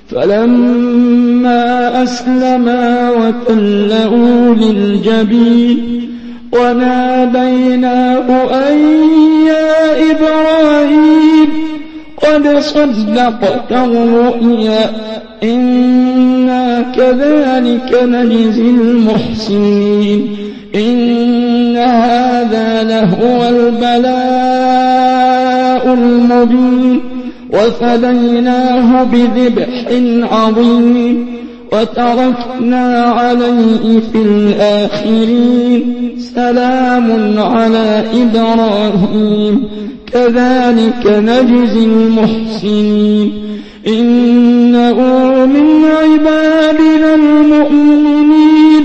فلما أسلما وتله للجبين وناديناه أن يا إبراهيم قد صدقت الرؤيا إنا كذلك نجزي المحسنين إن هذا لهو البلاء المبين وفديناه بذبح عظيم وتركنا عليه في الآخرين سلام على إبراهيم كذلك نجزي المحسنين إنه من عبادنا المؤمنين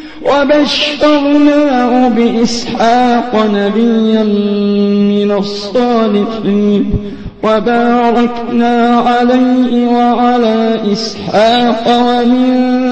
وبشرناه بإسحاق نبيا من الصالحين وباركنا عليه وعلى إسحاق ومن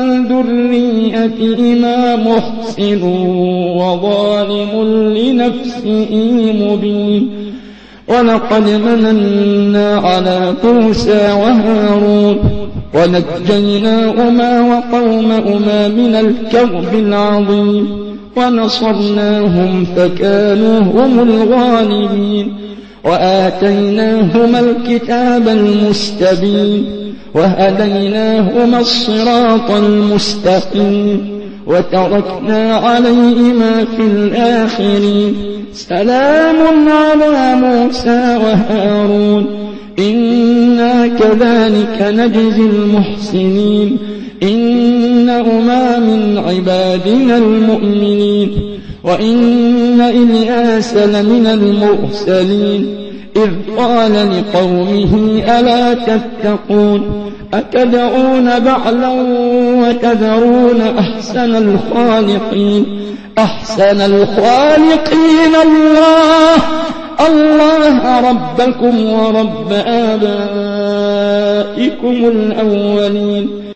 ذريتهما محسن وظالم لنفسه مبين ولقد مننا على موسى وهارون ونجيناهما وقومهما من الكرب العظيم ونصرناهم فكانوا هم الغالبين وآتيناهما الكتاب المستبين وهديناهما الصراط المستقيم وتركنا عليهما في الآخرين سلام على موسى وهارون إنا كذلك نجزي المحسنين إنهما من عبادنا المؤمنين وإن إلياس لمن المرسلين إذ قال لقومه ألا تتقون أتدعون بعلا وتذرون أحسن الخالقين الله ربكم ورب آبائكم الأولين